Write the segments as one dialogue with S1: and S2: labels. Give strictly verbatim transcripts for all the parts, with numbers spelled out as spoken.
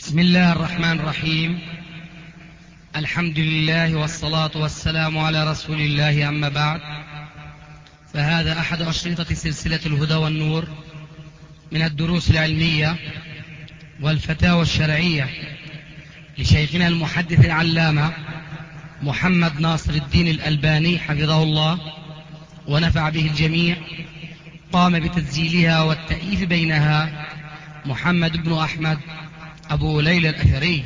S1: بسم الله الرحمن الرحيم. الحمد لله والصلاة والسلام على رسول الله، أما بعد، فهذا أحد أشرطة سلسلة الهدى والنور من الدروس العلمية والفتاوى الشرعية لشيخنا المحدث العلامة محمد ناصر الدين الألباني حفظه الله ونفع به الجميع. قام بتسجيلها والتأليف بينها محمد بن أحمد أبو ليلى الأثري.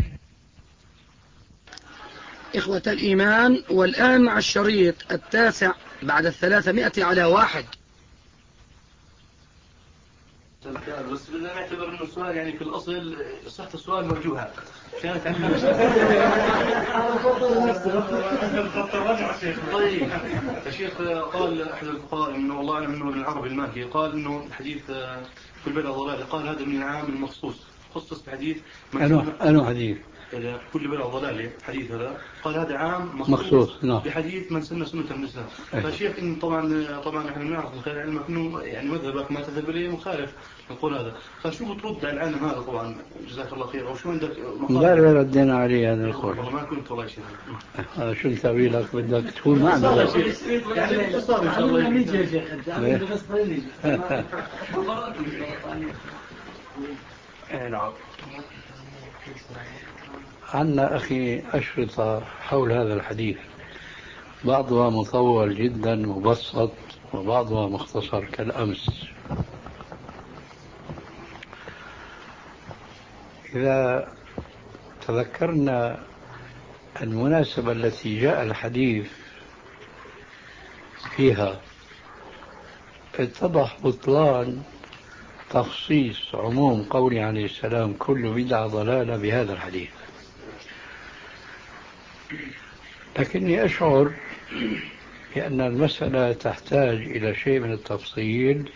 S2: إخوة الإيمان، والآن مع الشريط التاسع بعد الثلاثمائة على واحد.
S3: بس بدنا نعتبر انه السؤال يعني في الاصل صحة السؤال موجوهة كانت عندنا. طيب الشيخ قال احد الفقهاء انه والله اعلم انه العربي المالكي قال انه الحديث كل بدعة ضلالة، قال هذا من العام المخصوص، خصص بحديث
S4: أنه حديث
S3: كل بدعة ضلالة، حديث هذا قال هذا عام مخصوص,
S4: مخصوص. نعم.
S3: بحديث من سن سنة من الإسلام. فالشيخ إن طبعا طبعا احنا بنعرف من خلال علمك إنه يعني مذهبك ما تذهب إليه مخالف نقول هذا، فشو بترد على العالم هذا؟ طبعا جزاك الله خير، أو شو عندك
S4: لا لا ردينا عليه هذا القول.
S3: والله ما كنت والله شيء.
S4: هذا شو نسوي لك؟ بدك تكون معنا
S3: يعني صار إن شاء الله نيجي يا شيخ أنت بس خليني.
S4: نعم. عندنا أخي أشرطة حول هذا الحديث، بعضها مطول جدا مبسط وبعضها مختصر كالأمس. إذا تذكرنا المناسبة التي جاء الحديث فيها اتضح بطلان تخصيص عموم قوله عليه السلام كل بدعة ضلالة بهذا الحديث. لكني أشعر بأن المسألة تحتاج إلى شيء من التفصيل،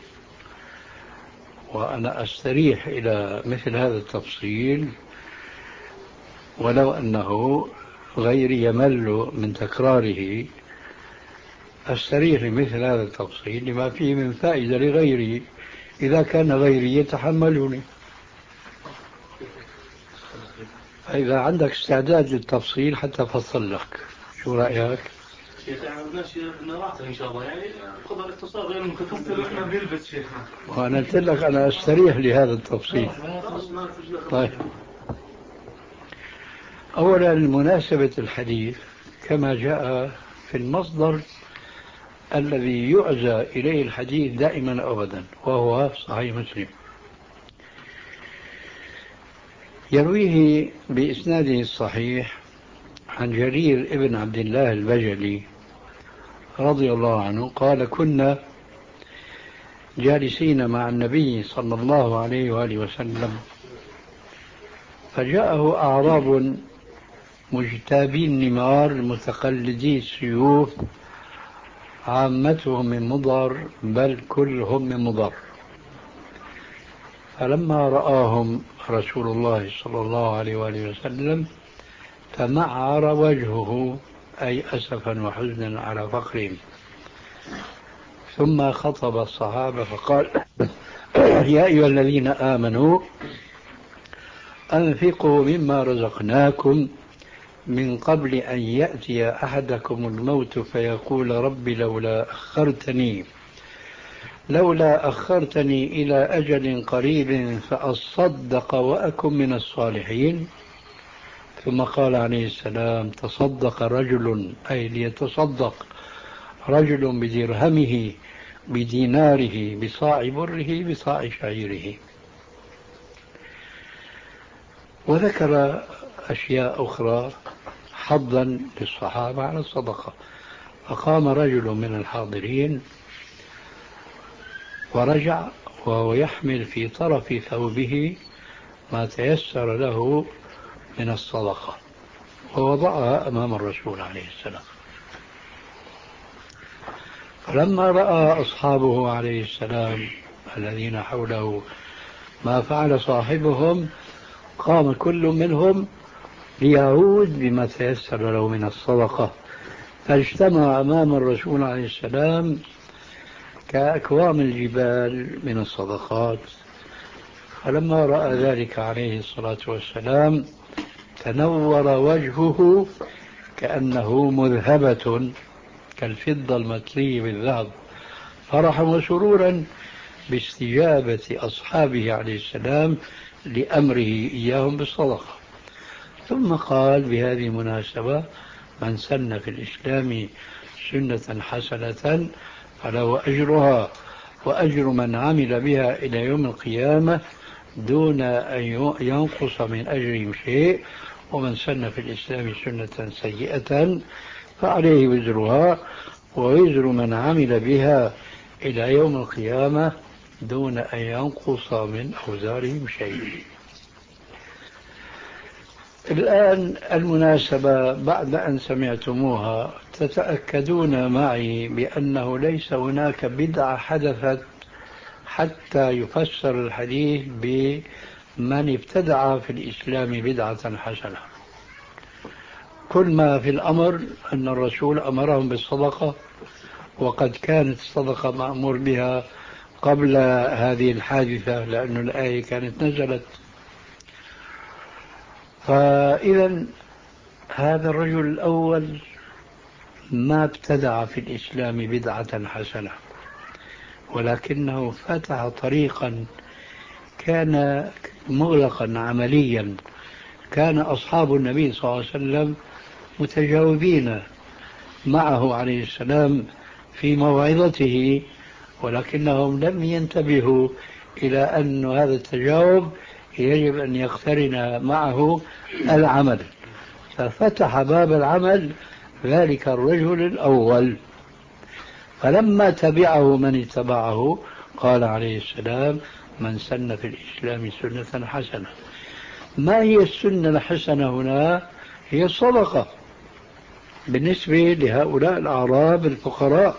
S4: وأنا أستريح إلى مثل هذا التفصيل ولو أنه غيري يمل من تكراره. أستريح لمثل هذا التفصيل لما فيه من فائدة لغيري إذا كان غيري يتحملني. إذا عندك استعداد للتفصيل حتى أفصل لك، شو رأيك؟
S3: شيخ بدناش نراحته إن شاء الله، يعني قدر الاختصار غير متفصل وإحنا بنلبس شيخنا.
S4: وأنا قلت لك أنا أستريح لهذا التفصيل. طيب، أولا مناسبة الحديث كما جاء في المصدر الذي يعزى إليه الحديث دائما أبدا، وهو صحيح مسلم، يرويه بإسناده الصحيح عن جرير ابن عبد الله البجلي رضي الله عنه قال: كنا جالسين مع النبي صلى الله عليه وآله وسلم فجاءه أعراب مجتابي النمار متقلدي السيوف، عامتهم من مضر بل كلهم من مضر. فلما رآهم رسول الله صلى الله عليه وآله وسلم تمعر وجهه، أي أسفا وحزنا على فقرهم، ثم خطب الصحابة فقال: يا أيها الذين آمنوا أنفقوا مما رزقناكم من قبل أن يأتي أحدكم الموت فيقول رب لولا أخرتني لولا أخرتني إلى أجل قريب فأصدق وأكن من الصالحين. ثم قال عليه السلام: تصدق رجل، أي ليتصدق رجل بدرهمه بديناره بصاع بره بصاع شعيره. وذكر أشياء أخرى حظا للصحابة على الصدقة. فقام رجل من الحاضرين ورجع وهو يحمل في طرف ثوبه ما تيسر له من الصدقة ووضعها أمام الرسول عليه السلام. فلما رأى أصحابه عليه السلام الذين حوله ما فعل صاحبهم قام كل منهم ليعود بما تيسر له من الصدقة، فاجتمع أمام الرسول عليه السلام كأكوام الجبال من الصدقات. فلما رأى ذلك عليه الصلاة والسلام تنور وجهه كأنه مذهبة كالفضة المطلية بالذهب، فرحا وسرورا باستجابة أصحابه عليه السلام لأمره إياهم بالصدقة. ثم قال بهذه المناسبة: من سن في الإسلام سنة حسنة فله أجرها وأجر من عمل بها إلى يوم القيامة دون أن ينقص من أجرهم شيء، ومن سن في الإسلام سنة سيئة فعليه وزرها ووزر من عمل بها إلى يوم القيامة دون أن ينقص من أوزارهم شيء. الآن المناسبة بعد أن سمعتموها تتأكدون معي بأنه ليس هناك بدعة حدثت حتى يفسر الحديث بمن ابتدع في الإسلام بدعة حسنة. كل ما في الأمر أن الرسول أمرهم بالصدقة، وقد كانت الصدقة مأمور بها قبل هذه الحادثة لأن الآية كانت نزلت. فإذا هذا الرجل الأول ما ابتدع في الإسلام بدعة حسنة، ولكنه فتح طريقا كان مغلقا عمليا. كان أصحاب النبي صلى الله عليه وسلم متجاوبين معه عليه السلام في موعظته، ولكنهم لم ينتبهوا إلى أن هذا التجاوب يجب أن يقترن معه العمل، ففتح باب العمل ذلك الرجل الأول. فلما تبعه من اتبعه قال عليه السلام: من سن في الإسلام سنة حسنة. ما هي السنة الحسنة هنا؟ هي الصدقة بالنسبة لهؤلاء الأعراب الفقراء.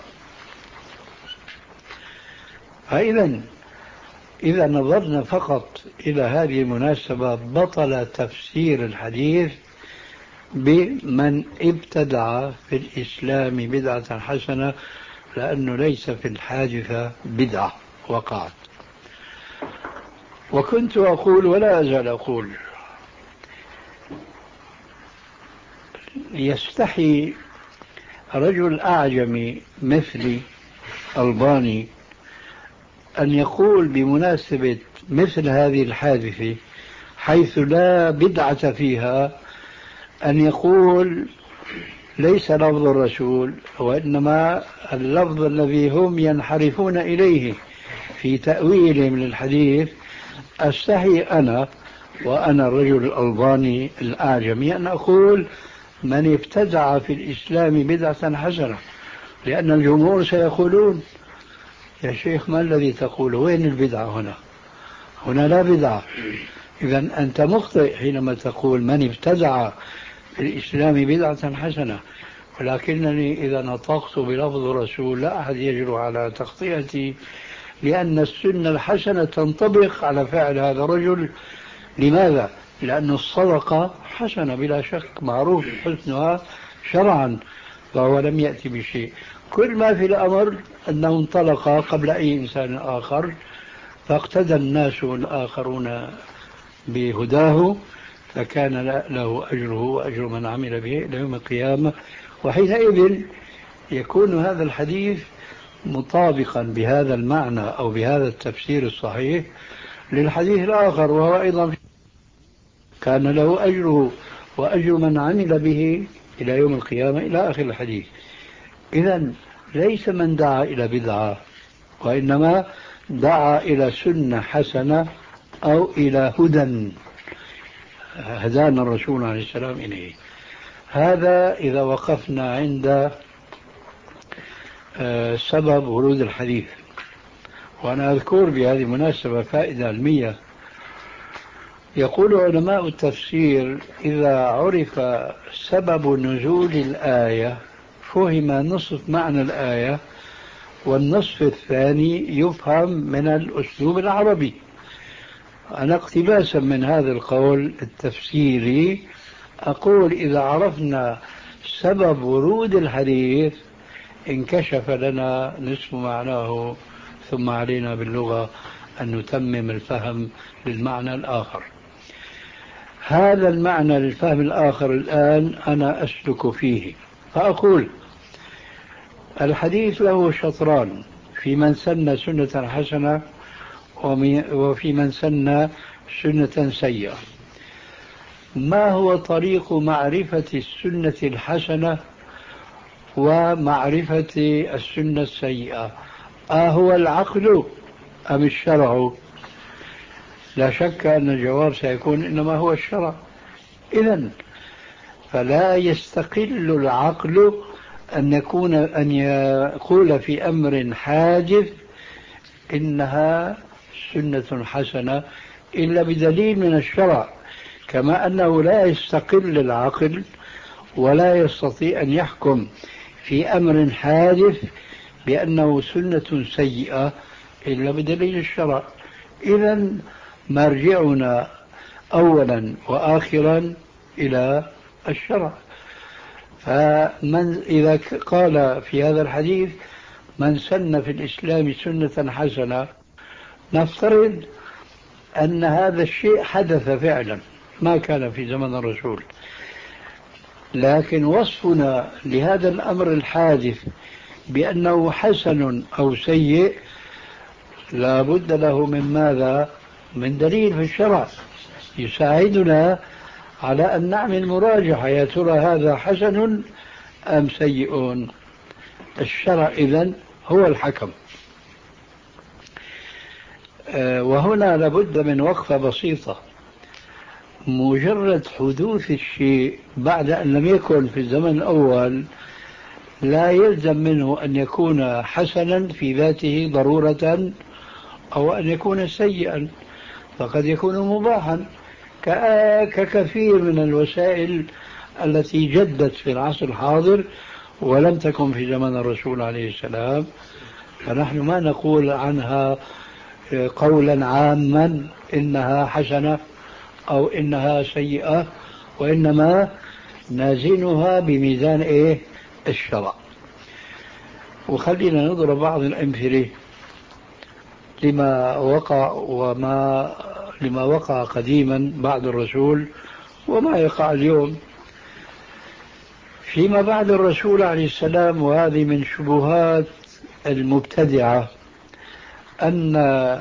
S4: فإذا إذا نظرنا فقط إلى هذه المناسبة بطل تفسير الحديث بمن ابتدع في الإسلام بدعة حسنة، لأنه ليس في الحادثة بدعة وقعت. وكنت أقول ولا أزال أقول: يستحي رجل أعجمي مثلي ألباني أن يقول بمناسبة مثل هذه الحادثة حيث لا بدعة فيها أن يقول ليس لفظ الرسول، وإنما اللفظ الذي هم ينحرفون إليه في تأويلهم للحديث. أستحي أنا وأنا الرجل الألباني الأعجمي أن أقول من ابتدع في الإسلام بدعة حسنة، لأن الجمهور سيقولون: يا شيخ ما الذي تقول؟ وين البدعة هنا؟ هنا لا بدعة. إذا أنت مخطئ حينما تقول من ابتدع في الإسلام بدعة حسنة. ولكنني إذا نطقت بلفظ الرسول لا أحد يجرؤ على تخطئتي، لأن السنة الحسنة تنطبق على فعل هذا الرجل. لماذا؟ لأن الصدقة حسنة بلا شك، معروف حسنها شرعا، فهو لم يأتي بشيء. كل ما في الأمر أنه انطلق قبل أي إنسان آخر، فاقتدى الناس الآخرون بهداه، فكان له أجره وأجر من عمل به إلى يوم القيامة. وحينئذ يكون هذا الحديث مطابقا بهذا المعنى أو بهذا التفسير الصحيح للحديث الآخر، وهو أيضا كان له أجره وأجر من عمل به إلى يوم القيامة إلى آخر الحديث. إذن ليس من دعا إلى بدعة، وإنما دعا إلى سنة حسنة أو إلى هدى هدانا الرسول عليه السلام إليه. هذا إذا وقفنا عند سبب ورود الحديث. وأنا أذكر بهذه المناسبة فائدة علمية. يقول علماء التفسير: إذا عرف سبب نزول الآية فهم نصف معنى الآية، والنصف الثاني يفهم من الأسلوب العربي. أنا اقتباسا من هذا القول التفسيري أقول: إذا عرفنا سبب ورود الحديث انكشف لنا نصف معناه، ثم علينا باللغة أن نتمم الفهم للمعنى الآخر. هذا المعنى للفهم الآخر الآن أنا أسلك فيه، فأقول الحديث له شطران: في من سن سنة حسنة وفي من سن سنة سيئة. ما هو طريق معرفة السنة الحسنة ومعرفة السنة السيئة؟ أهو العقل أم الشرع؟ لا شك أن الجواب سيكون إنما هو الشرع. إذن فلا يستقل العقل أن يكون أن يقول في أمر حادث إنها سنة حسنة إلا بدليل من الشرع، كما أنه لا يستقل العقل ولا يستطيع أن يحكم في أمر حادث بأنه سنة سيئة إلا بدليل الشرع. إذن مرجعنا أولا وآخرا إلى الشرع. فمن إذا قال في هذا الحديث من سن في الإسلام سنة حسنة، نفترض أن هذا الشيء حدث فعلا، ما كان في زمن الرسول، لكن وصفنا لهذا الأمر الحادث بأنه حسن أو سيء لا بد له من ماذا؟ من دليل في الشرع يساعدنا على أن نعمل مراجعة، يا ترى هذا حسن أم سيء؟ الشرع إذن هو الحكم. وهنا لابد من وقفة بسيطة. مجرد حدوث الشيء بعد أن لم يكن في الزمن الأول لا يلزم منه أن يكون حسنا في ذاته ضرورة أو أن يكون سيئا، فقد يكون مباحا ككثير من الوسائل التي جدت في العصر الحاضر ولم تكن في زمن الرسول عليه السلام، فنحن ما نقول عنها قولا عاما إنها حسنة أو إنها سيئة، وإنما نازنها بميزان إيه؟ الشرع. وخلينا نضرب بعض الأمثلة لما وقع وما لما وقع قديما بعد الرسول وما يقع اليوم. فيما بعد الرسول عليه السلام، وهذه من شبهات المبتدعة، أن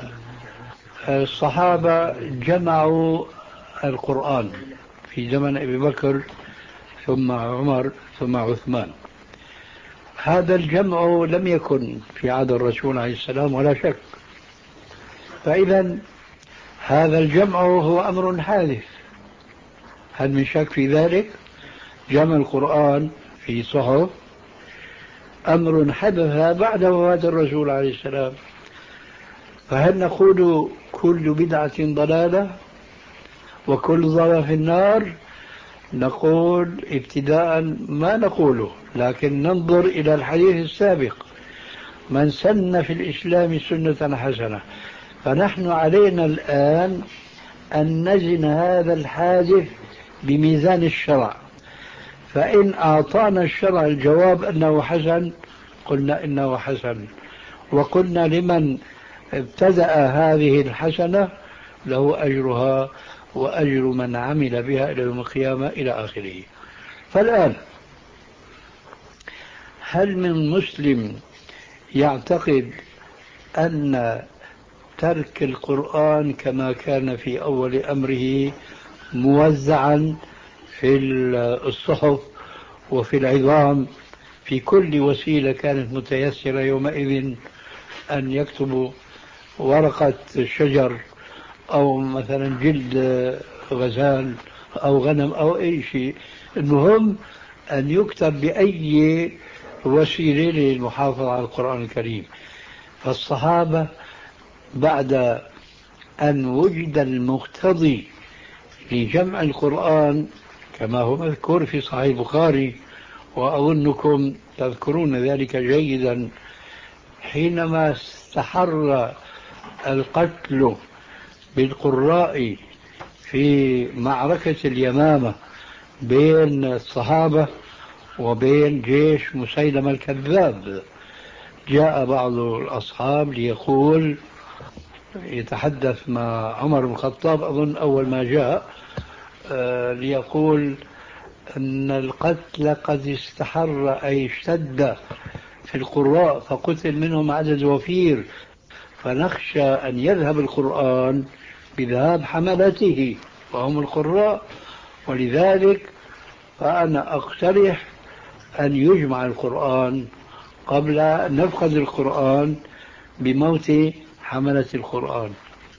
S4: الصحابة جمعوا القرآن في زمن أبي بكر ثم عمر ثم عثمان. هذا الجمع لم يكن في عهد الرسول عليه السلام ولا شك، فإذا هذا الجمع هو أمر حادث، هل من شك في ذلك؟ جمع القرآن في صحف أمر حدث بعد وفاة الرسول عليه السلام، فهل نقول كل بدعة ضلالة وكل ضلالة في النار؟ نقول ابتداء ما نقوله، لكن ننظر إلى الحديث السابق: من سن في الإسلام سنة حسنة. فنحن علينا الآن أن نزن هذا الحادث بميزان الشرع، فإن أعطانا الشرع الجواب أنه حسن قلنا إنه حسن، وقلنا لمن ابتدأ هذه الحسنة له أجرها وأجر من عمل بها إلى يوم القيامة إلى آخره. فالآن هل من مسلم يعتقد أن ترك القرآن كما كان في أول أمره موزعا في الصحف وفي العظام في كل وسيلة كانت متيسرة يومئذ، أن يكتبوا ورقة شجر أو مثلا جلد غزال أو غنم أو أي شيء، المهم أن يكتب بأي وسيلة للمحافظة على القرآن الكريم؟ فالصحابة بعد أن وجد المقتضي لجمع القرآن كما هو مذكور في صحيح البخاري، وأظنكم تذكرون ذلك جيدا، حينما استحر القتل بالقراء في معركة اليمامة بين الصحابة وبين جيش مسيلمة الكذاب، جاء بعض الأصحاب ليقول يتحدث مع عمر بن الخطاب أظن أول ما جاء ليقول أن القتل قد استحر أي اشتد في القراء فقتل منهم عدد وفير فنخشى أن يذهب القرآن بذهاب حملته وهم القراء، ولذلك فأنا أقترح أن يجمع القرآن قبل أن نفقد القرآن بموت حملة القرآن.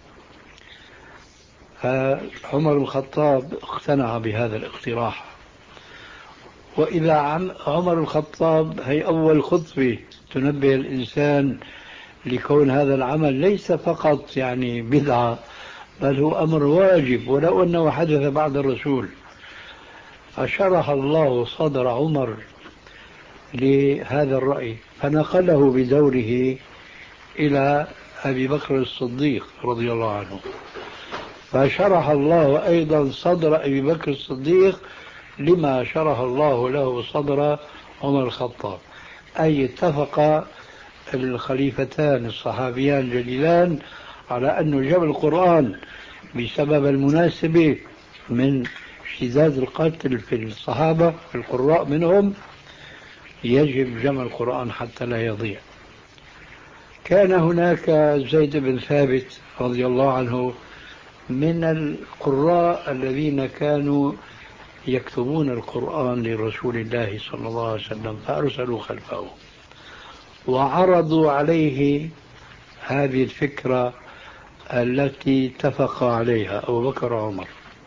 S4: فعمر بن الخطاب اقتنع بهذا الاقتراح. وإذا عمر بن الخطاب هي أول خطوة تنبه الإنسان لكون هذا العمل ليس فقط يعني بدعة بل هو أمر واجب ولو أنه حدث بعد الرسول. فشرح الله صدر عمر لهذا الرأي فنقله بدوره إلى أبي بكر الصديق رضي الله عنه، فشرح الله أيضا صدر أبي بكر الصديق لما شرح الله له صدر عمر الخطاب، أي اتفق الخليفتان الصحابيان الجليلان على أن جمع القرآن بسبب المناسبة من اشتداد القتل في الصحابة في القراء منهم يجب جمع القرآن حتى لا يضيع. كان هناك زيد بن ثابت رضي الله عنه من القراء الذين كانوا يكتبون القرآن لرسول الله صلى الله عليه وسلم فأرسلوا خلفه وعرضوا عليه هذه الفكرة التي اتفق عليها أبو بكر وعمر،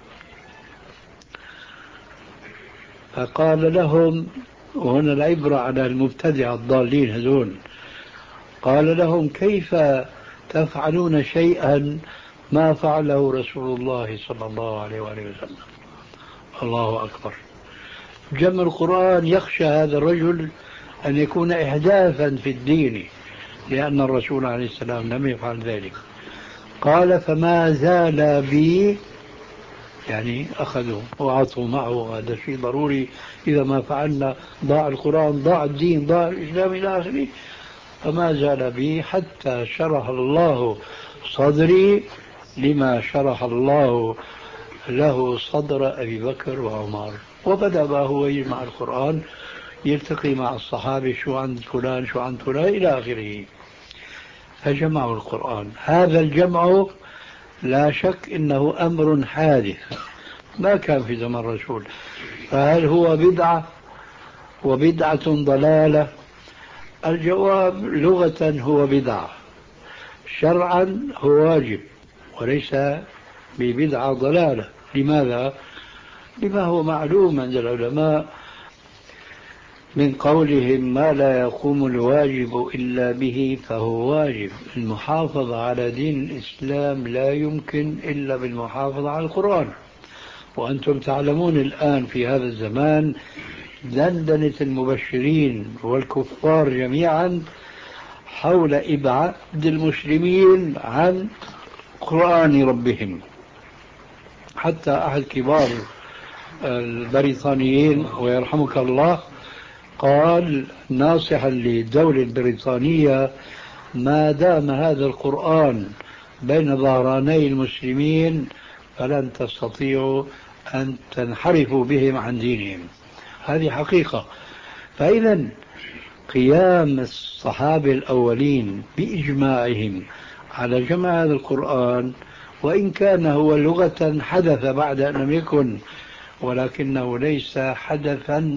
S4: فقال لهم، وهنا العبرة على المبتدع الضالين هذون، قال لهم كيف تفعلون شيئا ما فعله رسول الله صلى الله عليه وآله وسلم؟ الله أكبر. جمع القرآن يخشى هذا الرجل أن يكون إحداثا في الدين لأن الرسول عليه السلام لم يفعل ذلك. قال فما زال بي، يعني أخذوا وعطوا معه، هذا شيء ضروري، إذا ما فعلنا ضاع القرآن ضاع الدين ضاع الإسلام إلى آخره. فما زال بي حتى شرح الله صدري لما شرح الله له صدر أبي بكر وعمر. وبدأ بقى هو يجمع القرآن، يلتقي مع الصحابة شو عند فلان شو عند فلان إلى آخره، فجمعوا القرآن. هذا الجمع لا شك إنه أمر حادث ما كان في زمن الرسول. فهل هو بدعة وبدعة ضلالة؟ الجواب لغة هو بدعة، شرعا هو واجب وليس ببدعة ضلالة. لماذا؟ لما هو معلوم عند العلماء من قولهم ما لا يقوم الواجب إلا به فهو واجب. المحافظة على دين الإسلام لا يمكن إلا بالمحافظة على القرآن. وأنتم تعلمون الآن في هذا الزمان دندنة المبشرين والكفار جميعا حول إبعاد المسلمين عن قرآن ربهم. حتى أحد كبار البريطانيين ويرحمك الله قال ناصحا للدولة البريطانية ما دام هذا القرآن بين ظهراني المسلمين فلن تستطيعوا أن تنحرفوا بهم عن دينهم. هذه حقيقة. فإذا قيام الصحابة الأولين بإجماعهم على جمع هذا القرآن وإن كان هو لغة حدث بعد أن لم يكن، ولكنه ليس حدثا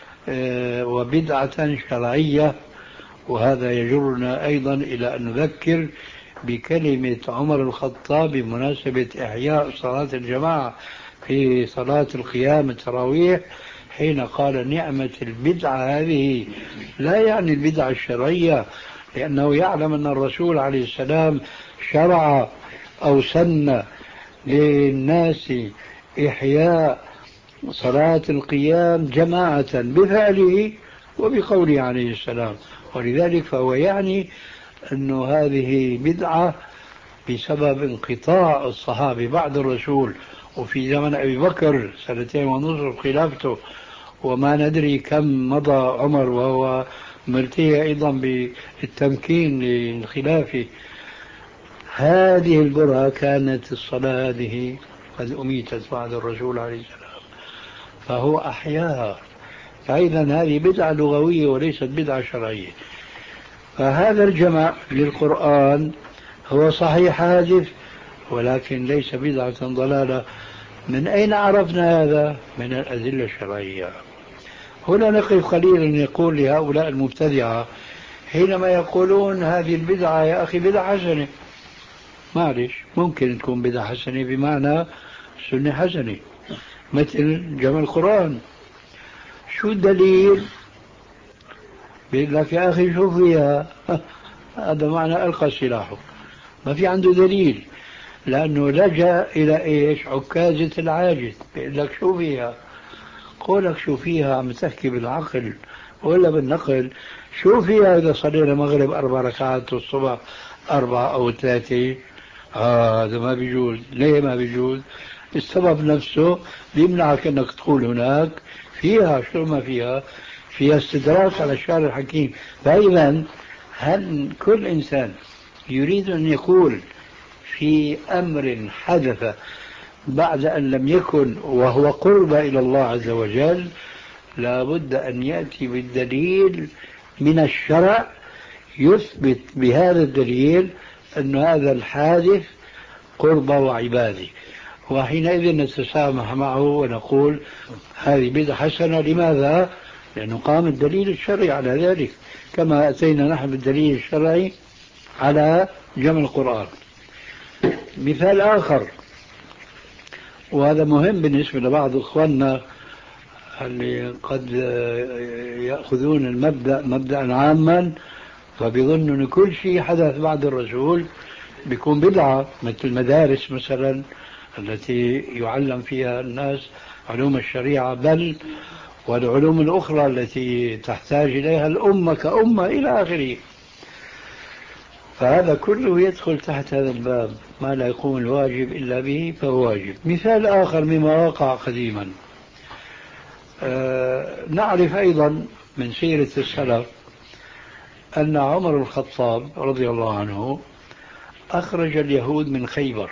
S4: وبدعة شرعية. وهذا يجرنا أيضا إلى أن نذكر بكلمة عمر الخطاب بمناسبة إحياء صلاة الجماعة في صلاة القيام التراويح حين قال نعمة البدعة هذه، لا يعني البدعة الشرعية، لأنه يعلم أن الرسول عليه السلام شرع أو سن للناس إحياء صلاة القيام جماعة بفعله وبقوله عليه السلام. ولذلك فهو يعني أن هذه بدعة بسبب انقطاع الصحابة بعد الرسول، وفي زمن أبي بكر سنتين ونصف خلافته، وما ندري كم مضى عمر وهو ملتهي أيضا بالتمكين للخلافة. هذه البرهة كانت الصلاة هذه قد أميتت بعد الرسول عليه السلام، فهو أحياها. فإذا هذه بدعة لغوية وليست بدعة شرعية. فهذا الجمع للقرآن هو صحيح حادث، ولكن ليس بدعة ضلالة. من أين عرفنا هذا؟ من الأدلة الشرعية. هنا نقف قليلا يقول لهؤلاء المبتدعة حينما يقولون هذه البدعة يا أخي بدعة حسنة. معلش، ممكن تكون بدعة حسنة بمعنى سنة حسنة، مثل جمع القرآن. شو الدليل؟ بيقول لك يا أخي شو فيها؟ هذا معنى ألقى سلاحه، ما في عنده دليل، لأنه لجأ إلى إيش؟ عكازة العاجز. بيقول لك شو فيها؟ قولك شو فيها عم تحكي بالعقل ولا بالنقل؟ شو فيها إذا صلينا مغرب أربع ركعات والصبح أربعة أو ثلاثة؟ هذا آه ما بيجوز. ليه ما بيجوز؟ السبب نفسه بيمنعك أنك تقول هناك فيها. شو ما فيها؟ فيها استدراك على الشارع الحكيم. فإذا هل كل إنسان يريد أن يقول في أمر حدث بعد أن لم يكن وهو قرب إلى الله عز وجل لا بد أن يأتي بالدليل من الشرع يثبت بهذا الدليل أن هذا الحادث قرب وعبادة، وحينئذ نتسامح معه ونقول هذه بدعة حسنة. لماذا؟ لأنه قام الدليل الشرعي على ذلك، كما أتينا نحن بالدليل الشرعي على جمع القرآن. مثال آخر، وهذا مهم بالنسبة لبعض إخواننا اللي قد يأخذون المبدأ مبدأ عاما فبيظنوا أن كل شيء حدث بعد الرسول بيكون بدعة، مثل المدارس مثلا التي يعلم فيها الناس علوم الشريعة، بل والعلوم الأخرى التي تحتاج إليها الأمة كأمة إلى آخره. فهذا كله يدخل تحت هذا الباب، ما لا يقوم الواجب إلا به فهو واجب. مثال آخر مما وقع قديما، آه نعرف أيضا من سيرة السلف أن عمر الخطاب رضي الله عنه أخرج اليهود من خيبر.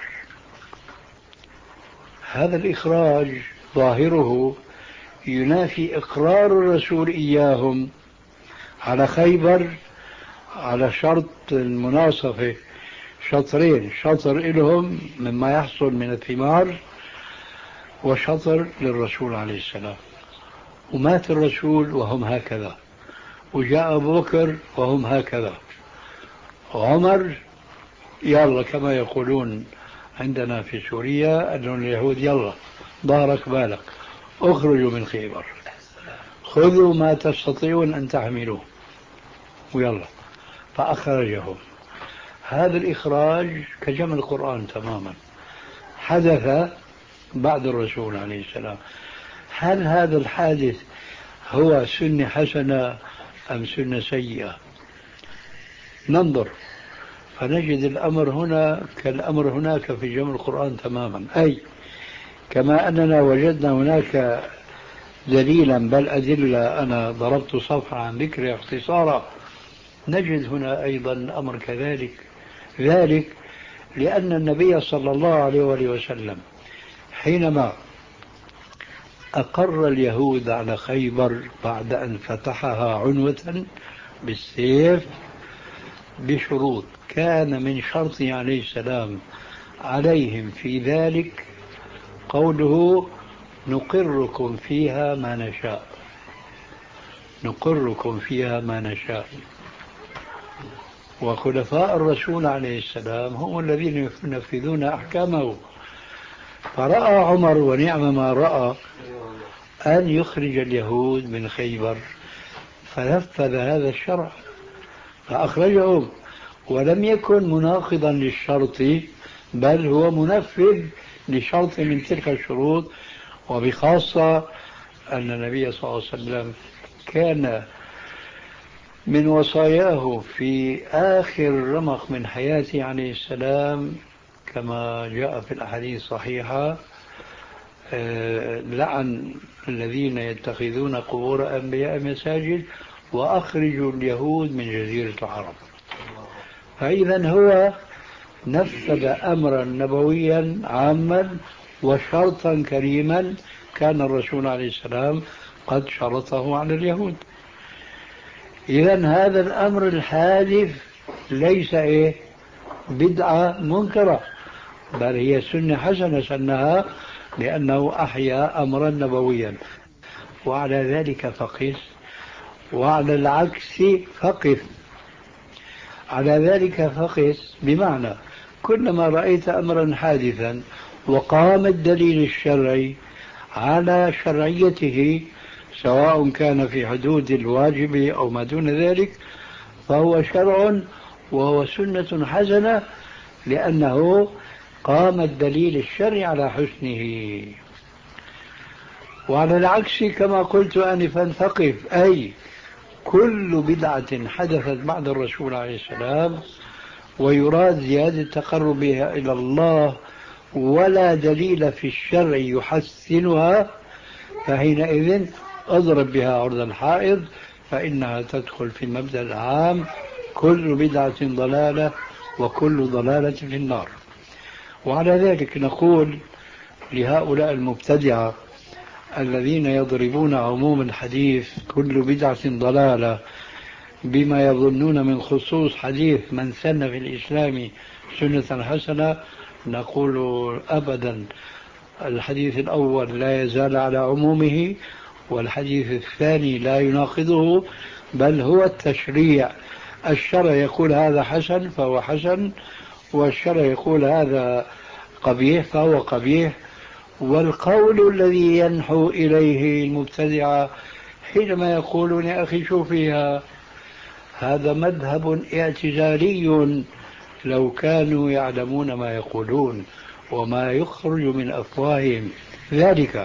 S4: هذا الإخراج ظاهره ينافي إقرار الرسول إياهم على خيبر على شرط المناصفة، شطرين، شطر إلهم مما يحصل من الثمار وشطر للرسول عليه السلام. ومات الرسول وهم هكذا، وجاء أبو بكر وهم هكذا، وعمر يلا كما يقولون عندنا في سوريا أن اليهود يلا ظهرك بالك اخرجوا من خيبر، خذوا ما تستطيعون أن تحملوه ويلا، فأخرجهم. هذا الإخراج كجمع القرآن تماما، حدث بعد الرسول عليه السلام. هل هذا الحادث هو سنة حسنة أم سنة سيئة؟ ننظر فنجد الأمر هنا كالأمر هناك في جمع القرآن تماما. أي كما أننا وجدنا هناك دليلا بل أدلة، أنا ضربت صفحة عن ذكر اختصارا، نجد هنا أيضا الأمر كذلك. ذلك لأن النبي صلى الله عليه وسلم حينما أقر اليهود على خيبر بعد أن فتحها عنوة بالسيف بشروط، كان من شرطه عليه السلام عليهم في ذلك قوله نقركم فيها ما نشاء، نقركم فيها ما نشاء. وخلفاء الرسول عليه السلام هم الذين ينفذون أحكامه. فرأى عمر ونعم ما رأى أن يخرج اليهود من خيبر، فنفذ هذا الشرع فأخرجهم، ولم يكن مناقضا للشرط بل هو منفذ لشرط من تلك الشروط. وبخاصة أن النبي صلى الله عليه وسلم كان من وصاياه في آخر رمق من حياته عليه السلام كما جاء في الأحاديث الصحيحة لعن الذين يتخذون قبور أنبياء مساجد وأخرجوا اليهود من جزيرة العرب. فإذا هو نفذ أمرا نبويا عاما وشرطا كريما كان الرسول عليه السلام قد شرطه على اليهود. إذن هذا الأمر الحادث ليس إيه بدعة منكرة، بل هي سنة حسنة سنها لأنه أحيا أمرا نبويا. وعلى ذلك فقس، وعلى العكس فقف. على ذلك فقس بمعنى كلما رأيت أمرا حادثا وقام الدليل الشرعي على شرعيته سواء كان في حدود الواجب أو ما دون ذلك فهو شرع وهو سنة حسنة لأنه قام الدليل الشرعي على حسنه. وعلى العكس كما قلت آنفا فقف، أي كل بدعة حدثت بعد الرسول عليه السلام ويراد زيادة تقربها إلى الله ولا دليل في الشرع يحسنها فحينئذ أضرب بها عرض الحائض، فإنها تدخل في المبدأ العام كل بدعة ضلالة وكل ضلالة في النار. وعلى ذلك نقول لهؤلاء المبتدعة الذين يضربون عموم الحديث كل بدعة ضلالة بما يظنون من خصوص حديث من سن في الإسلام سنة حسنة، نقول أبدا الحديث الأول لا يزال على عمومه، والحديث الثاني لا يناقضه، بل هو التشريع. الشرع يقول هذا حسن فهو حسن، والشرع يقول هذا قبيح فهو قبيح. والقول الذي ينحو إليه المبتدعة حينما يقولون يا أخي شو فيها، هذا مذهب اعتزالي لو كانوا يعلمون ما يقولون وما يخرج من أفواههم ذلك.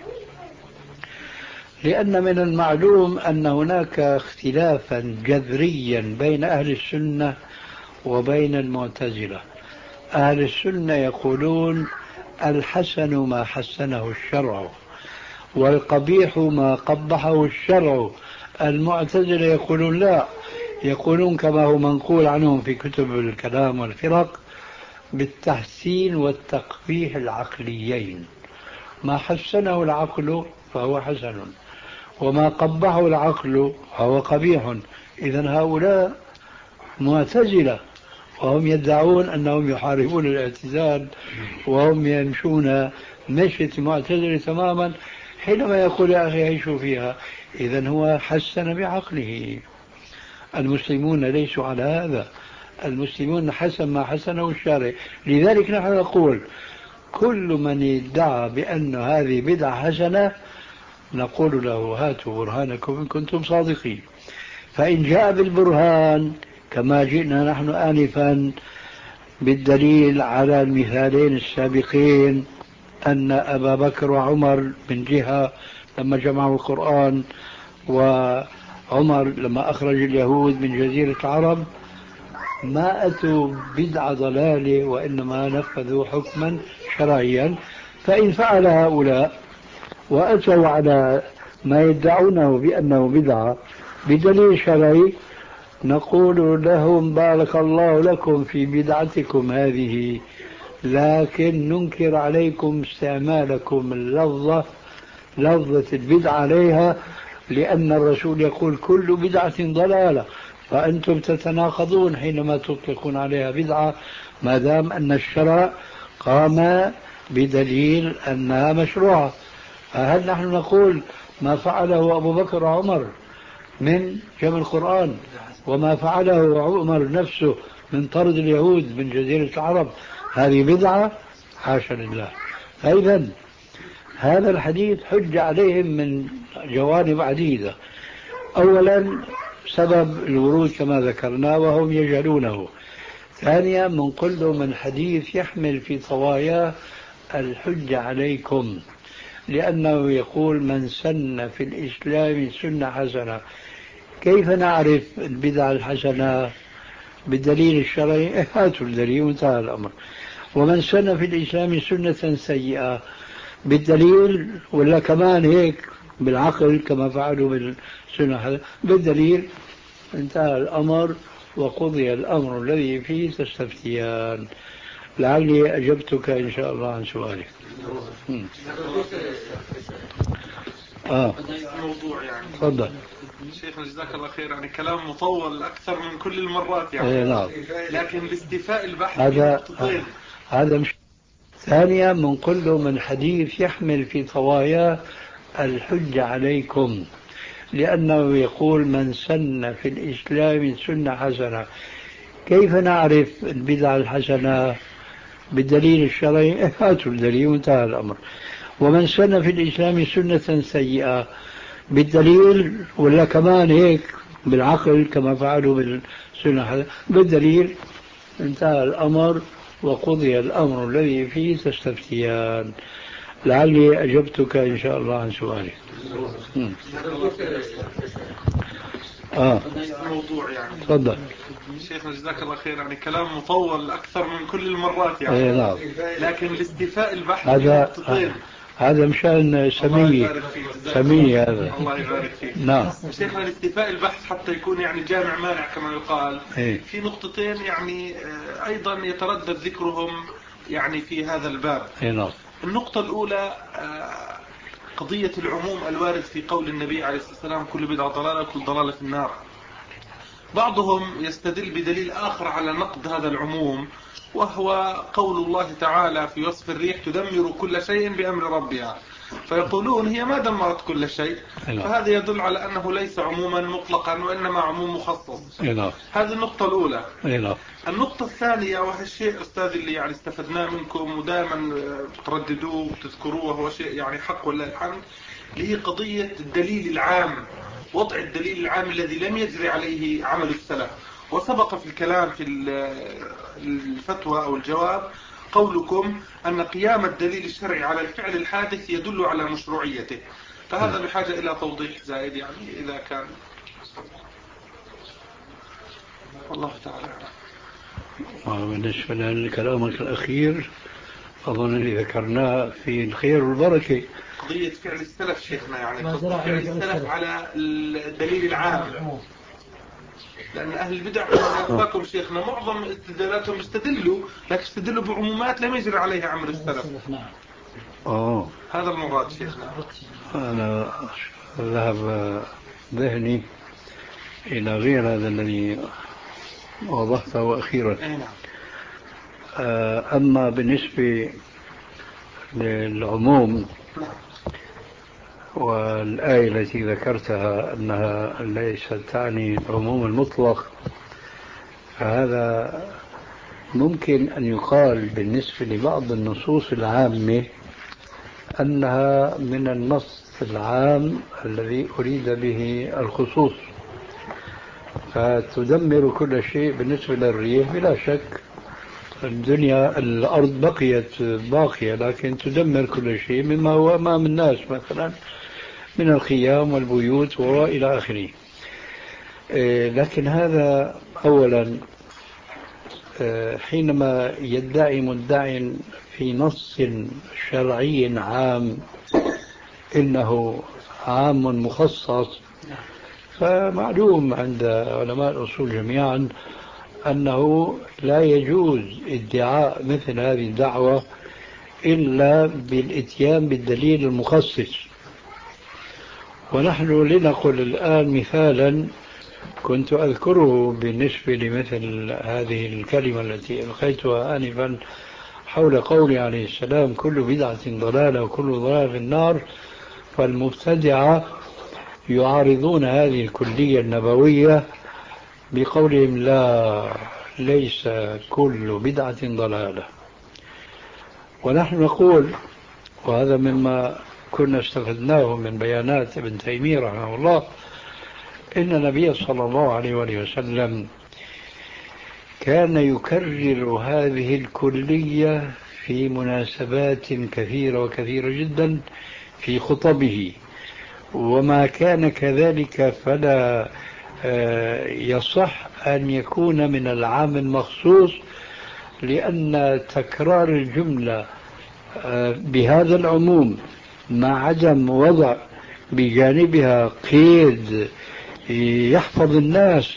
S4: لأن من المعلوم أن هناك اختلافا جذريا بين أهل السنة وبين المعتزلة. أهل السنة يقولون الحسن ما حسنه الشرع والقبيح ما قبحه الشرع. المعتزلة يقولون لا، يقولون كما هو منقول عنهم في كتب الكلام والفرق بالتحسين والتقبيح العقليين، ما حسنه العقل فهو حسن وما قبحه العقل فهو قبيح. إذن هؤلاء معتزلة وهم يدعون أنهم يحاربون الاعتزال وهم يمشون مشية المعتزلة تماما حينما يقول يا أخي عيشوا فيها. إذن هو حسن بعقله. المسلمون ليسوا على هذا، المسلمون حسن ما حسنه الشارع. لذلك نحن نقول كل من ادعى بأن هذه بدعة حسنة نقول له هاتوا برهانكم إن كنتم صادقين. فإن جاء بالبرهان كما جئنا نحن آنفا بالدليل على المثالين السابقين أن أبا بكر وعمر من جهة لما جمعوا القرآن وعمر لما أخرج اليهود من جزيرة العرب ما أتوا بدعة ضلالة وإنما نفذوا حكما شرعيا. فإن فعل هؤلاء وأتوا على ما يدعونه بأنه بدعة بدليل شرعي نقول لهم بارك الله لكم في بدعتكم هذه، لكن ننكر عليكم استعمالكم اللفظة لفظة البدعة عليها، لأن الرسول يقول كل بدعة ضلالة، فأنتم تتناقضون حينما تطلقون عليها بدعة ما دام أن الشرع قام بدليل أنها مشروعة. هل نحن نقول ما فعله أبو بكر وعمر من جمع القرآن وما فعله عمر نفسه من طرد اليهود من جزيرة العرب هذه بدعة؟ حاشا لله. فإذا هذا الحديث حج عليهم من جوانب عديدة. أولا سبب الورود كما ذكرنا وهم يجهلونه. ثانيا من كل من حديث يحمل في طواياه الحج عليكم، لأنه يقول من سن في الإسلام سنة حسنة. كيف نعرف البدعة الحسنة؟ بالدليل الشرعي، هاتوا الدليل وانتهى الأمر. ومن سن في الإسلام سنة سيئة بالدليل، ولا كمان هيك بالعقل كما فعلوا بالسنة بالدليل، انتهى الأمر وقضي الأمر الذي فيه تستفتيان. لعلي أجبتك إن شاء الله عن سؤالك. آه
S5: موضوع يعني
S4: تفضل
S5: شيخنا جزاك الله خير. يعني كلام مطول أكثر من كل المرات يعني
S4: إيه نعم.
S5: لكن باستيفاء البحث
S4: هذا
S5: في
S4: هذا مش. ثانيا من كل من حديث يحمل في طواياه الحجة عليكم، لأنه يقول من سن في الإسلام سنة حسنة. كيف نعرف البدعة الحسنة؟ بالدليل الشرعي. هاتوا الدليل وانتهى الأمر. ومن سن في الإسلام سنة سيئة بالدليل، ولا كمان هيك بالعقل كما فعلوا بالسنة بالدليل، انتهى الأمر وقضي الأمر الذي فيه تستفتيان. لعلي أجبتك إن شاء الله عن سؤالك. آه
S5: موضوع يعني
S4: تفضل
S5: شيخنا جزاك الله خير. يعني كلام مطول أكثر من كل المرات يعني
S4: إيه نعم.
S5: لكن باستيفاء البحث
S4: هذا
S5: في
S4: هذا مشان سمية سمية هذا.
S5: الله يبارك فيك.
S4: نعم
S5: شيخنا الاستيفاء البحث حتى يكون يعني جامع مانع كما يقال.
S4: إيه؟
S5: في نقطتين يعني أيضا يتردد ذكرهم يعني في هذا الباب.
S4: إيه نعم.
S5: النقطة الأولى قضية العموم الوارد في قول النبي عليه الصلاة والسلام كل بدعة ضلالة وكل ضلالة في النار. بعضهم يستدل بدليل آخر على نقد هذا العموم، وهو قول الله تعالى في وصف الريح تدمر كل شيء بأمر ربها، فيقولون هي ما دمرت كل شيء، فهذا يدل على أنه ليس عموما مطلقا وإنما عموم مخصص. هذه النقطة الأولى. النقطة الثانية وهي الشيء أستاذ اللي يعني استفدناه منكم ودائما ترددوه وتذكروه وهو شيء يعني حق ولا الحمد، اللي هي قضية الدليل العام، وضع الدليل العام الذي لم يجري عليه عمل السلف. وسبق في الكلام في الفتوى أو الجواب قولكم أن قيام الدليل الشرعي على الفعل الحادث يدل على مشروعيته، فهذا بحاجة إلى توضيح زائد يعني إذا كان. والله تعالى.
S4: بالنسبة لكلامك الأخير أظن اللي ذكرناه في الخير والبركة
S5: قضية فعل السلف شيخنا، يعني فعل السلف على الدليل العام، لأن أهل البدع أخباكم شيخنا معظم استدلالاتهم استدلوا لكن استدلوا بعمومات لم يجري عليها عمل السلف.
S4: أوه.
S5: هذا المراد شيخنا.
S4: أنا ذهب ذهني إلى غير هذا الذي وضحته أخيرا. أما بالنسبة للعموم والآية التي ذكرتها أنها ليست تعني العموم المطلق، فهذا ممكن أن يقال بالنسبة لبعض النصوص العامة أنها من النص العام الذي أريد به الخصوص، فتدمر كل شيء. بالنسبة للريح بلا شك الدنيا الأرض بقيت باقية لكن تدمر كل شيء مما هو أمام الناس مثلا من الخيام والبيوت وإلى آخره. لكن هذا أولا حينما يدعي مدعي في نص شرعي عام إنه عام مخصص، فمعلوم عند علماء الأصول جميعا أنه لا يجوز ادعاء مثل هذه الدعوة إلا بالإتيان بالدليل المخصص. ونحن لنقل الآن مثالا كنت أذكره بالنسبة لمثل هذه الكلمة التي ألقيتها آنفا حول قول عليه السلام كل بدعة ضلالة وكل ضلالة في النار. فالمبتدعة يعارضون هذه الكلية النبوية بقولهم لا، ليس كل بدعة ضلالة. ونحن نقول، وهذا مما كنا استفدناه من بيانات ابن تيمية رحمه الله، إن النبي صلى الله عليه وآله وسلم كان يكرر هذه الكلية في مناسبات كثيرة وكثيرة جدا في خطبه، وما كان كذلك فلا يصح أن يكون من العام المخصوص، لأن تكرار الجملة بهذا العموم مع عدم وضع بجانبها قيد يحفظ الناس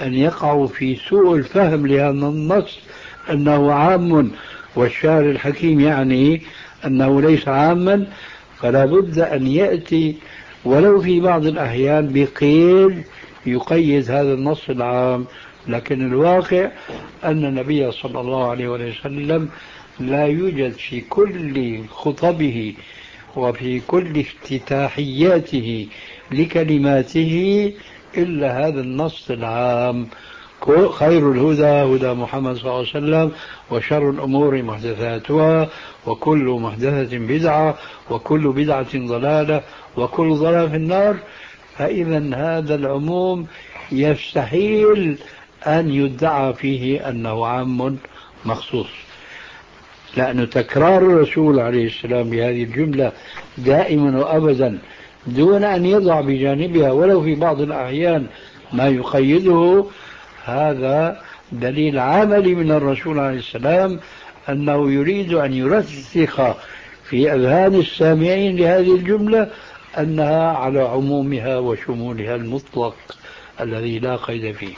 S4: أن يقعوا في سوء الفهم لهذا النص أنه عام والشاعر الحكيم يعني أنه ليس عاما، فلا بد أن يأتي ولو في بعض الأحيان بقيد يقيد هذا النص العام. لكن الواقع أن النبي صلى الله عليه وسلم لا يوجد في كل خطبه وفي كل افتتاحياته لكلماته إلا هذا النص العام: خير الهدى هدى محمد صلى الله عليه وسلم، وشر الأمور محدثاتها، وكل محدثة بدعة، وكل بدعة ضلالة، وكل ضلالة في النار. فإذا هذا العموم يستحيل أن يدعى فيه أنه عام مخصوص، لأن تكرار الرسول عليه السلام بهذه الجملة دائما وأبدا دون أن يضع بجانبها ولو في بعض الأحيان ما يقيده، هذا دليل عملي من الرسول عليه السلام أنه يريد أن يرسخ في أذهان السامعين لهذه الجملة أنها على عمومها وشمولها المطلق الذي لا قيد فيه.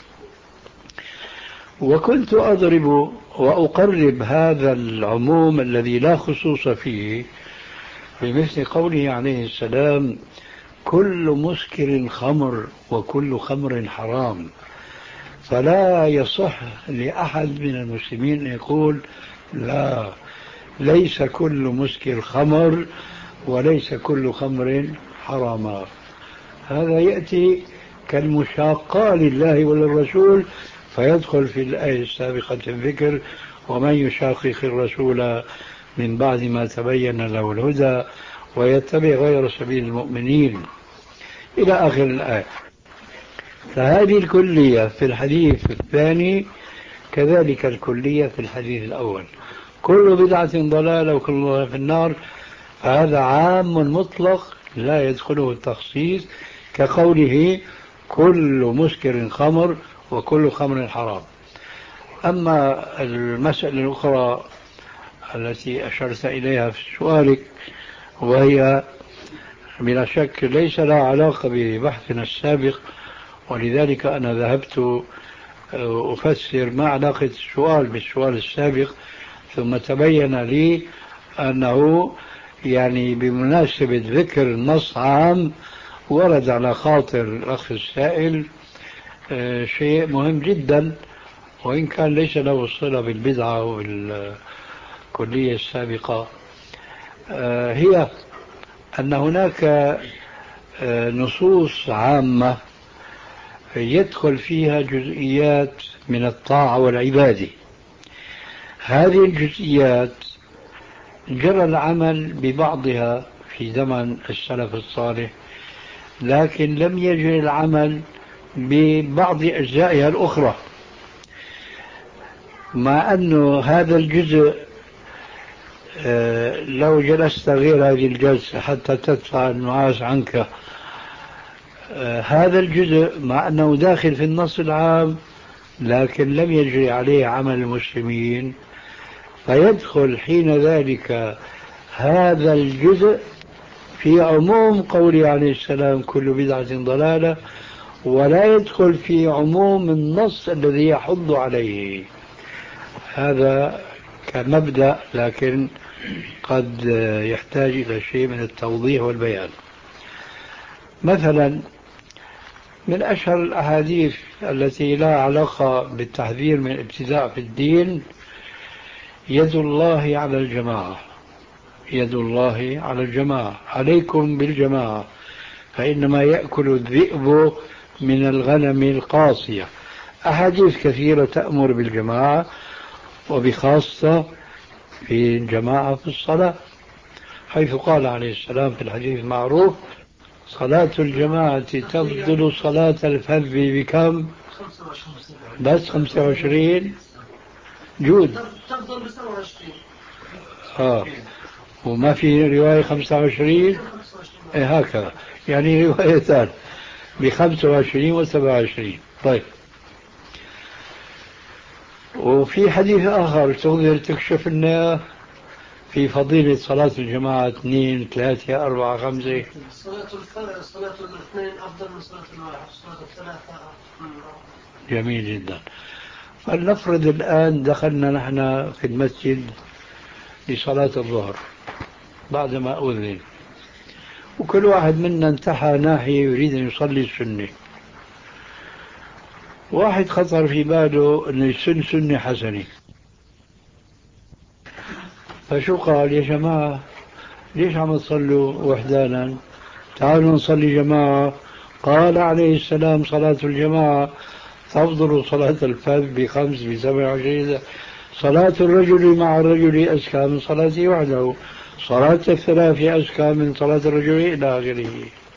S4: وكنت أضرب وأقرب هذا العموم الذي لا خصوص فيه بمثل قوله عليه السلام: كل مسكر خمر وكل خمر حرام. فلا يصح لأحد من المسلمين أن يقول لا، ليس كل مسكر خمر وليس كل خمر حراما. هذا يأتي كالمشاقة لله وللرسول، فيدخل في الآية السابقة الذكر: ومن يشاقق الرسول من بعد ما تبين له الهدى ويتبع غير سبيل المؤمنين إلى آخر الآية. فهذه الكلية في الحديث الثاني كذلك الكلية في الحديث الأول: كل بدعة ضلالة وكل ضلالة في النار. فهذا عام مطلق لا يدخله التخصيص، كقوله: كل مسكر خمر وكل خمر حرام. أما المسألة الأخرى التي أشرت إليها في سؤالك، وهي بلا شك ليس لها علاقة ببحثنا السابق، ولذلك أنا ذهبت أفسر ما علاقة السؤال بالسؤال السابق، ثم تبين لي أنه يعني بمناسبة ذكر النص عام ورد على خاطر الأخ السائل شيء مهم جدا، وإن كان ليس له صلة بالبدعة والكلية السابقة، هي أن هناك نصوص عامة يدخل فيها جزئيات من الطاعة والعبادة. هذه الجزئيات جرى العمل ببعضها في زمن السلف الصالح، لكن لم يجري العمل ببعض أجزائها الأخرى، مع أنه هذا الجزء لو جلست غير هذه الجلسة حتى تدفع النعاس عنك، هذا الجزء مع أنه داخل في النص العام لكن لم يجري عليه عمل المسلمين، فيدخل حين ذلك هذا الجزء في عموم قوله عليه السلام: كل بدعة ضلالة، ولا يدخل في عموم النص الذي يحض عليه. هذا كمبدأ، لكن قد يحتاج إلى شيء من التوضيح والبيان. مثلا من أشهر الأحاديث التي لا علاقة بالتحذير من الابتداع في الدين: يد الله على الجماعة، يد الله على الجماعة، عليكم بالجماعة فإنما يأكل الذئب من الغنم القاصية. أحاديث كثيرة تأمر بالجماعة، وبخاصة في الجماعة في الصلاة، حيث قال عليه السلام في الحديث المعروف: صلاة الجماعة تفضل صلاة الفذ بكم؟ بس خمسة وعشرين جود.
S2: تفضل بسبعة وعشرين.
S4: آه وما في رواية خمسة وعشرين؟ إيه هكذا، يعني روايتان بخمسة وعشرين وسبعة وعشرين. طيب، وفي حديث آخر: تقدر تكشف لنا في فضيلة صلاة الجماعة اثنين ثلاثة أربعة خمسة؟
S6: صلاة الفرق صلاة الاثنين أفضل من صلاة الواحد، صلاة الثلاثة.
S4: جميل جدا. فلنفرض الآن دخلنا نحن في المسجد لصلاة الظهر بعدما أذن، وكل واحد منا انتحى ناحية يريد أن يصلي السنة. واحد خطر في باله أن يسن سنة حسنة، فشو قال؟ يا جماعة ليش عم تصلوا وحدانا؟ تعالوا نصلي جماعة. قال عليه السلام: صلاة الجماعة تفضل صلاة الفرد بخمس بسبع وعشرين. صلاة الرجل مع الرجل أزكى من صلاته وحده. صلاة الثلاث أزكى من صلاة الرجل إلى آخره.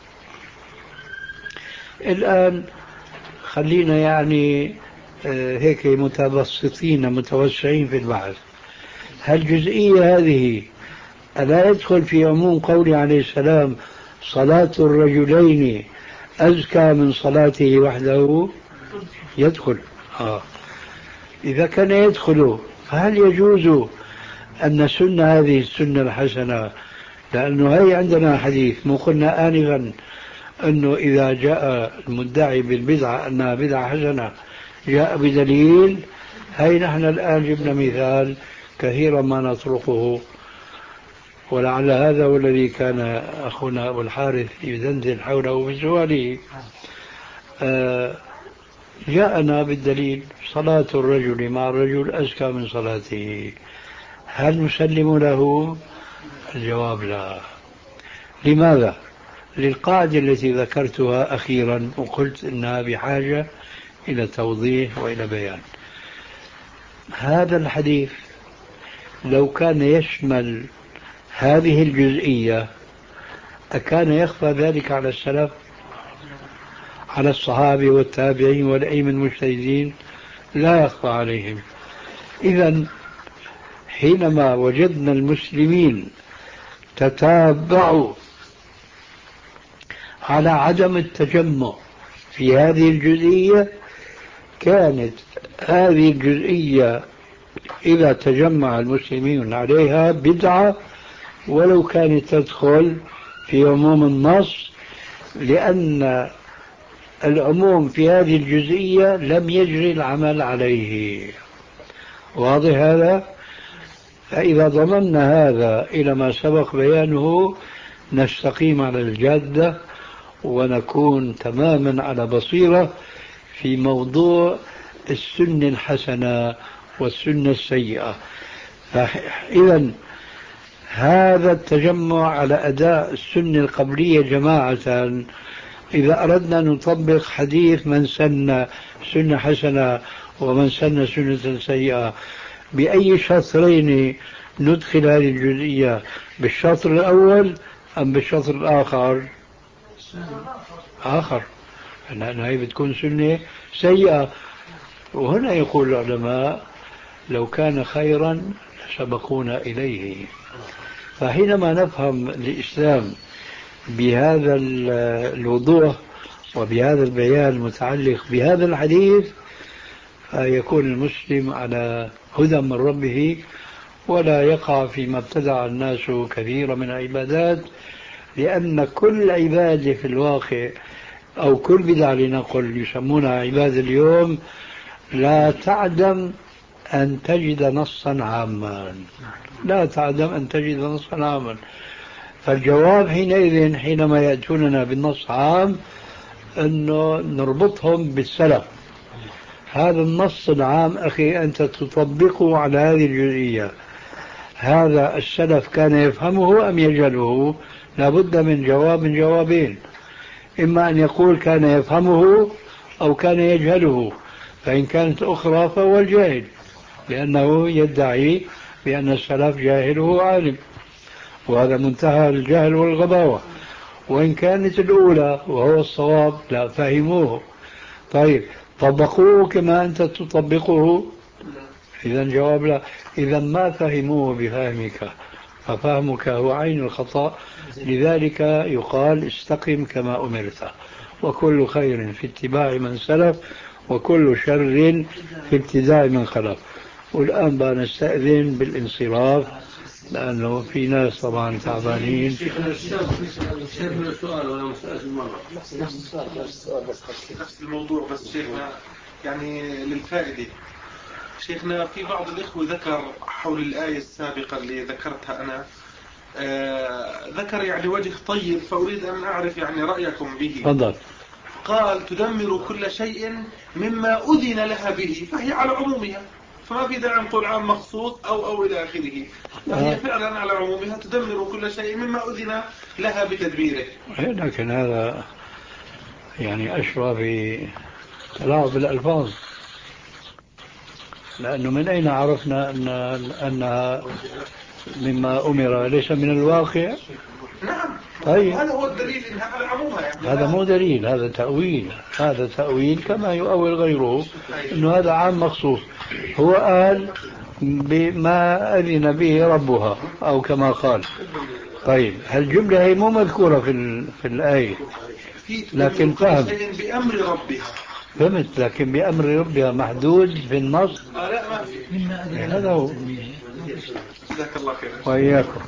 S4: الآن خلينا يعني هيك متبسطين متوسعين في البحث. هالجزئية هذه ألا يدخل في عموم قوله عليه السلام: صلاة الرجلين أزكى من صلاته وحده؟ يدخل. آه. إذا كان يدخل فهل يجوز أن نسن هذه السنة الحسنة؟ لأنه هي عندنا حديث، مو قلنا آنفا أنه إذا جاء المدعي بالبدعة أنها بدعة حسنة جاء بدليل. هي نحن الآن جبنا مثال كثيرا ما نطرقه، ولعل هذا هو الذي كان أخونا أبو الحارث يدندن حوله في سؤاله. آه جاءنا بالدليل: صلاة الرجل مع الرجل أزكى من صلاته. هل نسلم له؟ الجواب لا. لماذا؟ للقاعدة التي ذكرتها أخيرا وقلت إنها بحاجة إلى توضيح وإلى بيان. هذا الحديث لو كان يشمل هذه الجزئية أكان يخفى ذلك على السلف، على الصحابة والتابعين والأئمة المجتهدين؟ لا يخفى عليهم. إذن حينما وجدنا المسلمين تتابعوا على عدم التجمع في هذه الجزئية، كانت هذه الجزئية إذا تجمع المسلمين عليها بدعة ولو كانت تدخل في عموم النص، لأن العموم في هذه الجزئية لم يجري العمل عليه. واضح هذا؟ فإذا ضمننا هذا إلى ما سبق بيانه نستقيم على الجادة ونكون تماما على بصيرة في موضوع السنة الحسنة والسنة السيئة. فإذا هذا التجمع على أداء السنة القبلية جماعة، إذا أردنا نطبق حديث من سن سنة حسنة ومن سن سنة سيئة، بأي شطرين ندخل هذه الجزئية؟ بالشطر الأول أم بالشطر الآخر؟ آخر، لأن هي بتكون سنة سيئة. وهنا يقول العلماء: لو كان خيرا سبقونا إليه. فحينما نفهم الإسلام بهذا الوضوح وبهذا البيان المتعلق بهذا الحديث، فيكون المسلم على هدى من ربه ولا يقع فيما ابتدع الناس كثيرا من العبادات. لأن كل عبادة في الواقع أو كل بدعة لنقل يسمونها عبادة اليوم لا تعدم أن تجد نصا عاما، لا تعدم أن تجد نصا عاما. فالجواب حينئذ حينما يأتوننا بالنص عام أنه نربطهم بالسلف. هذا النص العام أخي أنت تطبقه على هذه الجزئية، هذا السلف كان يفهمه أم يجهله؟ لابد من جواب من جوابين: إما أن يقول كان يفهمه أو كان يجهله، فإن كانت أخرى فهو الجاهل، لأنه يدعي بأن السلف جاهله عالم، وهذا منتهى الجهل والغباوة. وإن كانت الأولى وهو الصواب لا، فهموه. طيب طبقوه كما أنت تطبقه؟ إذا جواب لا. إذا ما فهموه بفهمك، ففهمك هو عين الخطأ. لذلك يقال: استقم كما أمرت، وكل خير في اتباع من سلف وكل شر في ابتداء من خلف. والآن بقى نستأذن بالانصراف لأنه في ناس طبعا تعبانين.
S6: شيخنا السؤال ولا مسألة المرة؟
S5: نفس السؤال بس نفس الموضوع بس شيخنا يعني للفائدة. شيخنا في بعض الإخوة ذكر حول الآية السابقة اللي ذكرتها أنا آه ذكر يعني وجه طيب، فأريد أن أعرف يعني رأيكم به.
S4: تفضل.
S5: قال تدمر كل شيء مما أذن لها به، فهي على عمومها، فما في داعي نقول عام مخصوص أو أو إلى آخره، فهي فعلا على عمومها تدمر كل شيء مما أذن لها بتدبيره.
S4: لكن هذا يعني أشبه بتلاعب بالألفاظ، لأنه من أين عرفنا أن أنها مما أمر ليس من الواقع؟
S5: نعم.
S4: طيب.
S5: هذا هو الدليل إنها على عمومها يعني.
S4: هذا مو دليل، هذا تأويل. هذا تأويل كما يؤول غيره أنه هذا عام مخصوص. هو قال بما أذن به ربها أو كما قال. طيب هالجملة هي مو مذكورة في, في الآية، لكن فهم
S5: بأمر ربها.
S4: فهمت، لكن بأمر ربها محدود في النص.
S5: آه لا ما في.
S4: هذا هو.
S5: جزاك الله خير.
S4: وإياكم.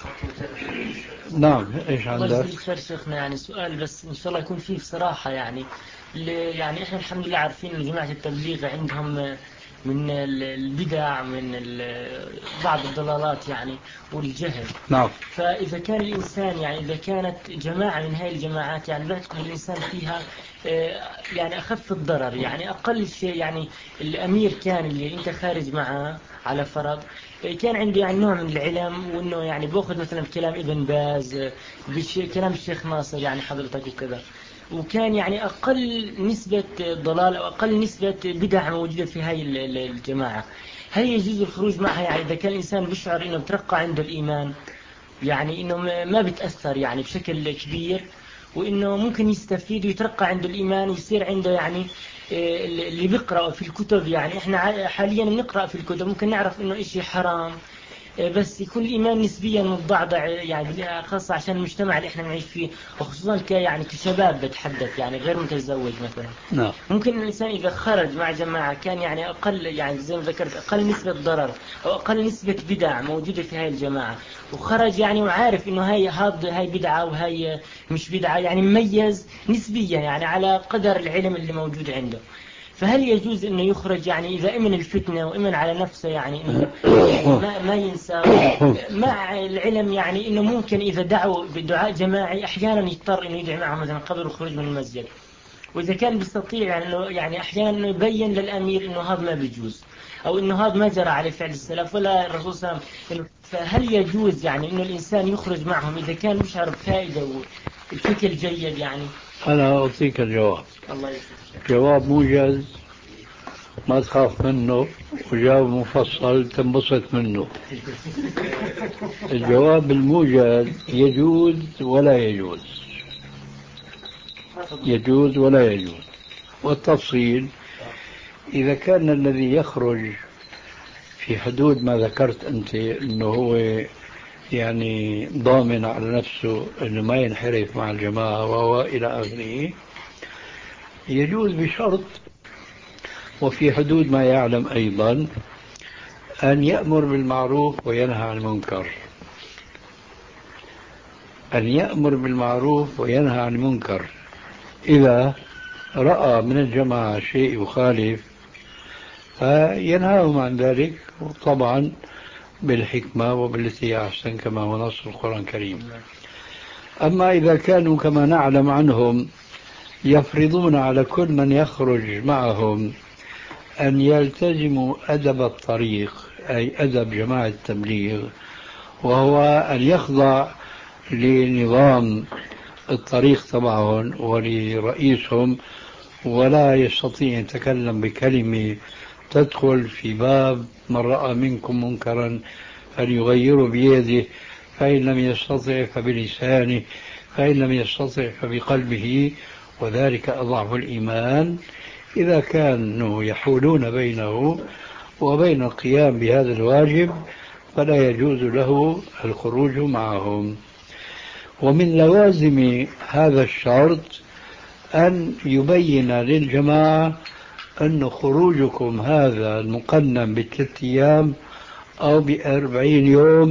S4: نعم. ايش
S7: الله
S4: عندك؟
S7: يجزيك خير شيخنا. يعني سؤال بس ان شاء الله يكون فيه بصراحه. يعني يعني احنا الحمد لله عارفين ان جماعه التبليغ عندهم من البدع، من بعض الضلالات يعني والجهل.
S4: نعم.
S7: فاذا كان الانسان يعني اذا كانت جماعه من هاي الجماعات يعني بيعتقد الانسان فيها يعني اخف الضرر، يعني اقل شيء، يعني الامير كان اللي انت خارج معه على فرض كان عنده يعني نوع من العلم، وانه يعني باخذ مثلا كلام ابن باز، كلام الشيخ ناصر يعني حضرتك وكذا، وكان يعني أقل نسبة ضلال أو أقل نسبة بدع موجودة في هاي الجماعة. هل يجوز الخروج معها؟ يعني إذا كان الإنسان بيشعر إنه بترقى عنده الإيمان، يعني إنه ما بتأثر يعني بشكل كبير، وإنه ممكن يستفيد ويترقى عنده الإيمان، يصير عنده يعني اللي بيقرأ في الكتب. يعني إحنا حاليا بنقرأ في الكتب ممكن نعرف إنه إشي حرام، بس يكون الإيمان نسبيا متضعضع، يعني خاصة عشان المجتمع اللي احنا نعيش فيه، وخصوصا ك يعني كشباب بتحدث يعني غير متزوج مثلا.
S4: نعم.
S7: ممكن الإنسان إذا خرج مع جماعة كان يعني أقل، يعني زي ما ذكرت أقل نسبة ضرر أو أقل نسبة بدع موجودة في هاي الجماعة، وخرج يعني وعارف إنه هاي هاد هاي بدعة وهاي مش بدعة، يعني مميز نسبيا يعني على قدر العلم اللي موجود عنده، فهل يجوز انه يخرج يعني اذا امن الفتنة وامن على نفسه، يعني انه ما, ما ينسى مع العلم، يعني انه ممكن اذا دعوا بدعاء جماعي احيانا يضطر انه يدعي معهم مثلا قبل الخروج من المسجد، واذا كان بيستطيع يعني انه يعني احيانا انه يبين للامير انه هذا ما بيجوز، او انه هذا ما جرى عليه فعل السلف ولا الرسول صلى الله عليه وسلم، فهل يجوز يعني انه الانسان يخرج معهم اذا كان يشعر بفائدة والفكر جيد؟ يعني
S4: أنا أعطيك الجواب.
S7: الله يسلمك.
S4: جواب موجز ما تخاف منه، وجواب مفصل تنبسط منه. الجواب الموجز يجوز ولا يجوز، يجوز ولا يجوز. والتفصيل إذا كان الذي يخرج في حدود ما ذكرت أنت أنه هو يعني ضامن على نفسه أنه ما ينحرف مع الجماعة وإلى آخره، يجوز بشرط وفي حدود ما يعلم أيضا أن يأمر بالمعروف وينهى عن المنكر. أن يأمر بالمعروف وينهى عن المنكر. إذا رأى من الجماعة شيء يخالف فينهاهم عن ذلك، طبعا بالحكمة وبالتي أحسن كما هو نص القرآن الكريم. أما إذا كانوا كما نعلم عنهم يفرضون على كل من يخرج معهم أن يلتزموا أدب الطريق، أي أدب جماعة التبليغ، وهو أن يخضع لنظام الطريق تبعهم ولرئيسهم، ولا يستطيع أن يتكلم بكلمة تدخل في باب من رأى منكم منكرا فليغيره بيده، فإن لم يستطع فبلسانه، فإن لم يستطع فبقلبه، وذلك أضعف الإيمان. إذا كانوا يحولون بينه وبين القيام بهذا الواجب فلا يجوز له الخروج معهم. ومن لوازم هذا الشرط أن يبين للجماعة أن خروجكم هذا المقنن بثلاثة أيام أو بأربعين يوم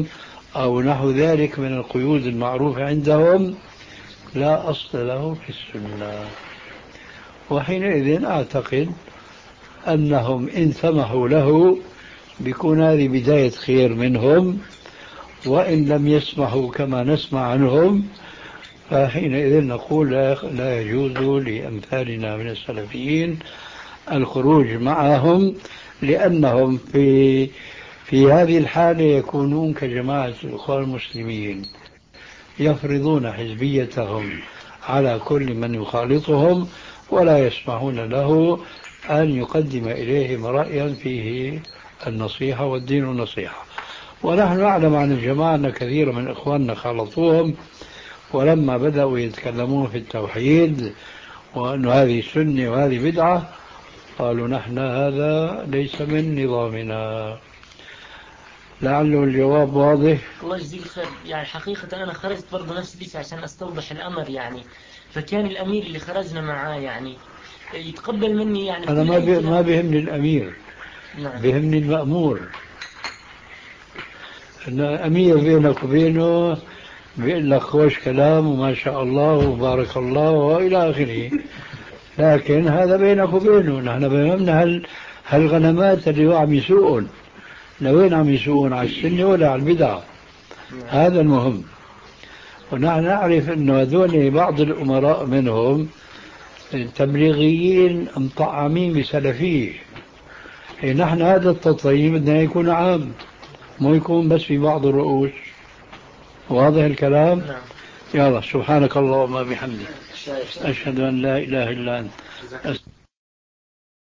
S4: أو نحو ذلك من القيود المعروفة عندهم لا أصل له في السنة. وحينئذ أعتقد أنهم إن سمحوا له بيكون هذه بداية خير منهم، وإن لم يسمحوا كما نسمع عنهم فحينئذ نقول لا يجوز لأمثالنا من السلفيين الخروج معهم، لأنهم في في هذه الحالة يكونون كجماعة الإخوان المسلمين يفرضون حزبيتهم على كل من يخالطهم ولا يسمحون له أن يقدم إليهم رأيا فيه النصيحة والدين النصيحة. ونحن نعلم عن الجماعة أن كثير من إخواننا خالطوهم، ولما بدأوا يتكلمون في التوحيد وأن هذه سنة وهذه بدعة قالوا نحن هذا ليس من نظامنا. لعله الجواب واضح.
S7: الله يجزيك خير. يعني حقيقة أنا خرجت برضه نفس الشيء عشان أستوضح الأمر يعني. فكان الأمير اللي خرجنا معاه يعني يتقبل مني يعني.
S4: أنا ما بي ما بيهمني الأمير. نعم. بيهمني المأمور. أن أمير بينك وبينه بيقول لك خوش كلام وما شاء الله وبارك الله وإلى آخره، لكن هذا بينك وبينه. نحن بيهمنا هل هالغنمات اللي هو عم يسوقون لوين عم يسوقون، على السنة ولا على البدعة؟ هذا المهم. ونحن نعرف أنه هذول بعض الأمراء منهم تبليغيين مطعمين بسلفية. نحن هذا التطعيم بدنا يكون عام، مو يكون بس في بعض الرؤوس. واضح الكلام؟
S7: نعم.
S4: يلا سبحانك اللهم وبحمدك أشهد أن لا إله إلا أنت.